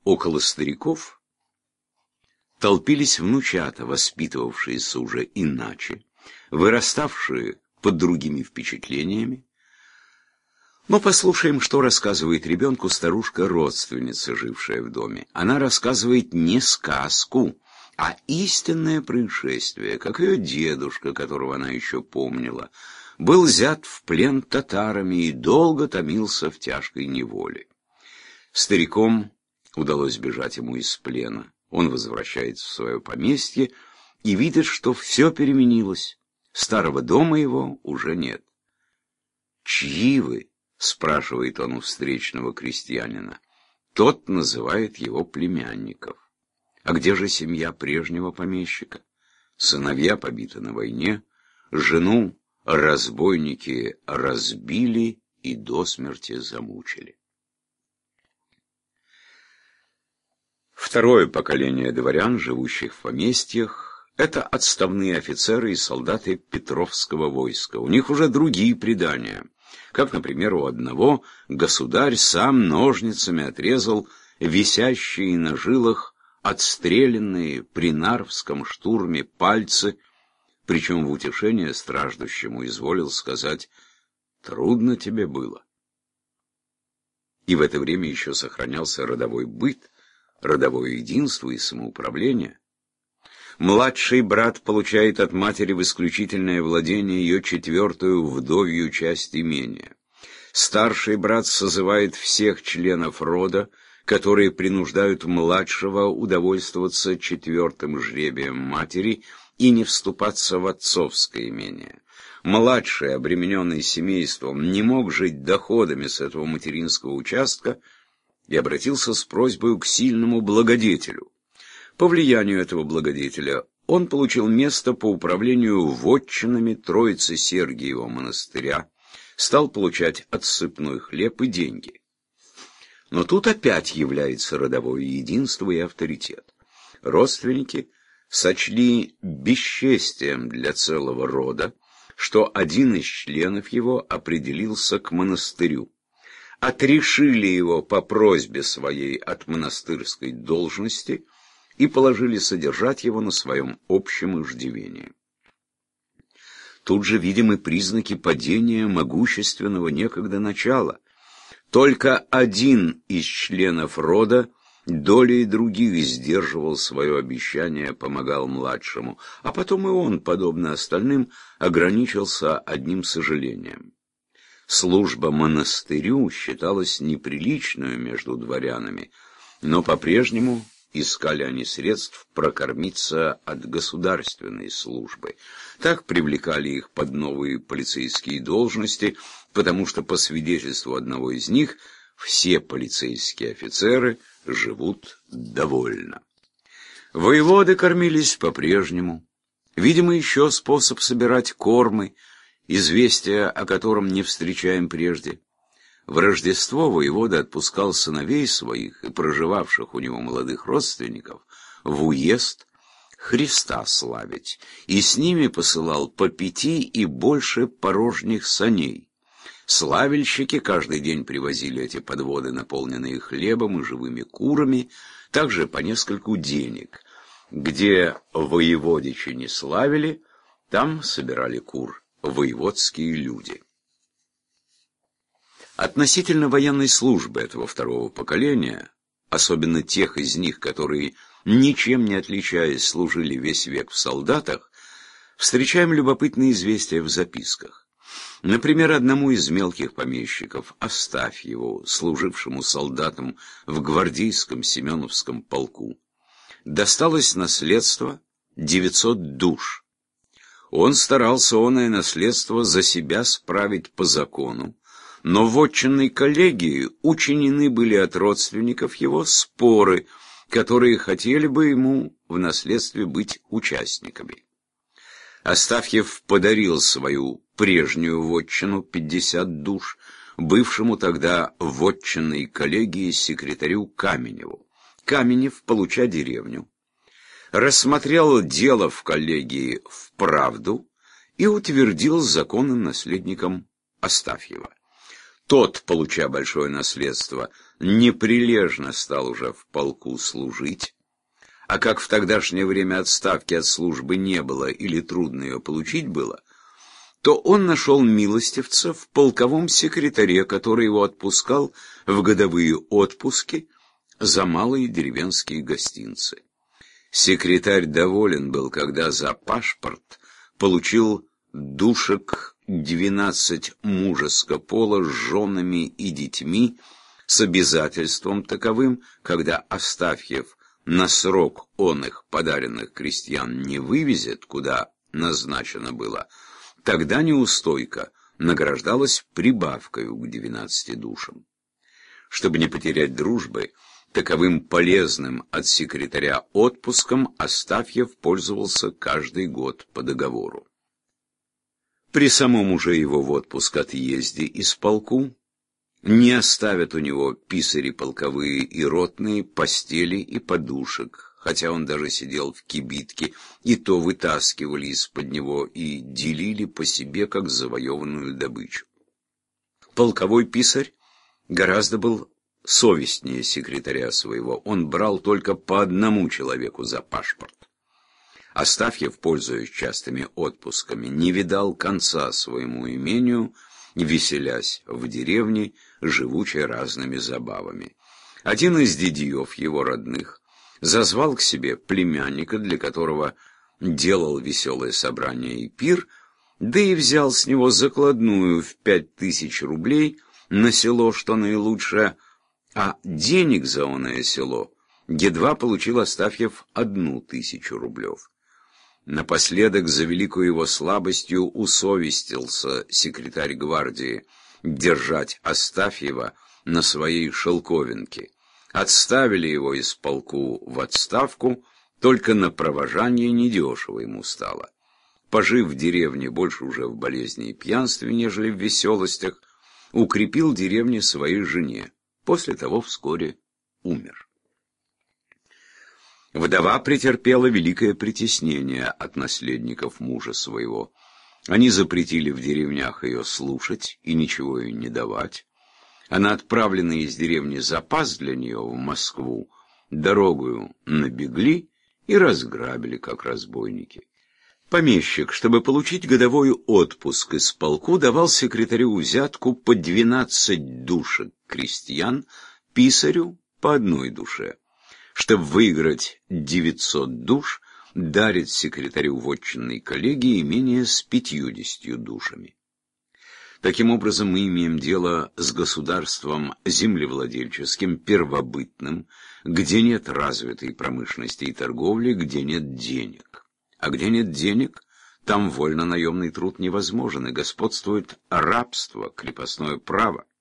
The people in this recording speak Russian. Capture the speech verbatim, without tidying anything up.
около стариков толпились внучата, воспитывавшиеся уже иначе, выраставшие под другими впечатлениями. Но послушаем, что рассказывает ребенку старушка-родственница, жившая в доме. Она рассказывает не сказку, а истинное происшествие, как ее дедушка, которого она еще помнила, был взят в плен татарами и долго томился в тяжкой неволе. Стариком удалось бежать ему из плена. Он возвращается в свое поместье и видит, что все переменилось. Старого дома его уже нет. «Чьи вы?» — спрашивает он у встречного крестьянина. Тот называет его племянников. А где же семья прежнего помещика? Сыновья побиты на войне, жену разбойники разбили и до смерти замучили. Второе поколение дворян, живущих в поместьях, это отставные офицеры и солдаты Петровского войска. У них уже другие предания. Как, например, у одного государь сам ножницами отрезал висящие на жилах отстрелянные при Нарвском штурме пальцы, причем в утешение страждущему изволил сказать: «Трудно тебе было». И в это время еще сохранялся родовой быт, родовое единство и самоуправление. Младший брат получает от матери в исключительное владение ее четвертую вдовью часть имения. Старший брат созывает всех членов рода, которые принуждают младшего удовольствоваться четвертым жребием матери и не вступаться в отцовское имение. Младший, обремененный семейством, не мог жить доходами с этого материнского участка и обратился с просьбой к сильному благодетелю. По влиянию этого благодетеля он получил место по управлению вотчинами Троицы Сергиева монастыря, стал получать отсыпной хлеб и деньги. Но тут опять является родовое единство и авторитет. Родственники сочли бесчестием для целого рода, что один из членов его определился к монастырю. Отрешили его по просьбе своей от монастырской должности и положили содержать его на своем общем иждивении. Тут же видимы признаки падения могущественного некогда начала. Только один из членов рода долей других сдерживал свое обещание, помогал младшему, а потом и он, подобно остальным, ограничился одним сожалением. Служба монастырю считалась неприличной между дворянами, но по-прежнему искали они средств прокормиться от государственной службы. Так привлекали их под новые полицейские должности, потому что, по свидетельству одного из них, все полицейские офицеры живут довольно. Воеводы кормились по-прежнему. Видимо, еще способ собирать кормы, известия о котором не встречаем прежде. В Рождество воевода отпускал сыновей своих и проживавших у него молодых родственников в уезд Христа славить, и с ними посылал по пяти и больше порожних саней. Славельщики каждый день привозили эти подводы, наполненные хлебом и живыми курами, также по нескольку денег. Где воеводичи не славили, там собирали кур воеводские люди. Относительно военной службы этого второго поколения, особенно тех из них, которые, ничем не отличаясь, служили весь век в солдатах, встречаем любопытные известия в записках. Например, одному из мелких помещиков, Астафьеву, служившему солдатом в гвардейском Семеновском полку, досталось наследство девятьсот душ. Он старался оное наследство за себя справить по закону, но в вотчинной коллегии учинены были от родственников его споры, которые хотели бы ему в наследстве быть участниками. Астафьев подарил свою прежнюю вотчину, пятьдесят душ, бывшему тогда в вотчинной коллегии секретарю Каменеву. Каменев, получа деревню, рассмотрел дело в коллегии вправду и утвердил законным наследником Астафьева. Тот, получа большое наследство, неприлежно стал уже в полку служить, а как в тогдашнее время отставки от службы не было или трудно ее получить было, то он нашел милостивца в полковом секретаре, который его отпускал в годовые отпуски за малые деревенские гостинцы. Секретарь доволен был, когда за пашпорт получил душек двенадцать мужеско пола с женами и детьми, с обязательством таковым, когда Астафьев на срок он их, подаренных крестьян, не вывезет, куда назначено было, тогда неустойка награждалась прибавкою к двенадцати душам. Чтобы не потерять дружбы, таковым полезным от секретаря отпуском Астафьев пользовался каждый год по договору. При самом уже его в отпуск отъезде из полку не оставят у него писари полковые и ротные постели и подушек, хотя он даже сидел в кибитке, и то вытаскивали из-под него и делили по себе, как завоеванную добычу. Полковой писарь гораздо был совестнее секретаря своего, он брал только по одному человеку за пашпорт. Астафьев, пользуясь частыми отпусками, не видал конца своему имению, веселясь в деревне, живучи разными забавами. Один из дядьев его родных зазвал к себе племянника, для которого делал веселое собрание и пир, да и взял с него закладную в пять тысяч рублей на село, что наилучшее, а денег за оное село едва получил Астафьев одну тысячу рублев. Напоследок, за великую его слабостью, усовестился секретарь гвардии держать Астафьева на своей шелковинке. Отставили его из полку в отставку, только на провожание недешево ему стало. Пожив в деревне больше уже в болезни и пьянстве, нежели в веселостях, укрепил деревни своей жене. После того вскоре умер. Вдова претерпела великое притеснение от наследников мужа своего. Они запретили в деревнях ее слушать и ничего ей не давать. А на отправленный из деревни запас для нее в Москву дорогою набегли и разграбили, как разбойники. Помещик, чтобы получить годовой отпуск из полку, давал секретарю взятку по двенадцать душек крестьян, писарю по одной душе. Чтобы выиграть девятьсот душ, дарит секретарю вотчинной коллегии имение с пятьюдесятью душами. Таким образом, мы имеем дело с государством землевладельческим, первобытным, где нет развитой промышленности и торговли, где нет денег. А где нет денег, там вольно-наемный труд невозможен, и господствует рабство, крепостное право.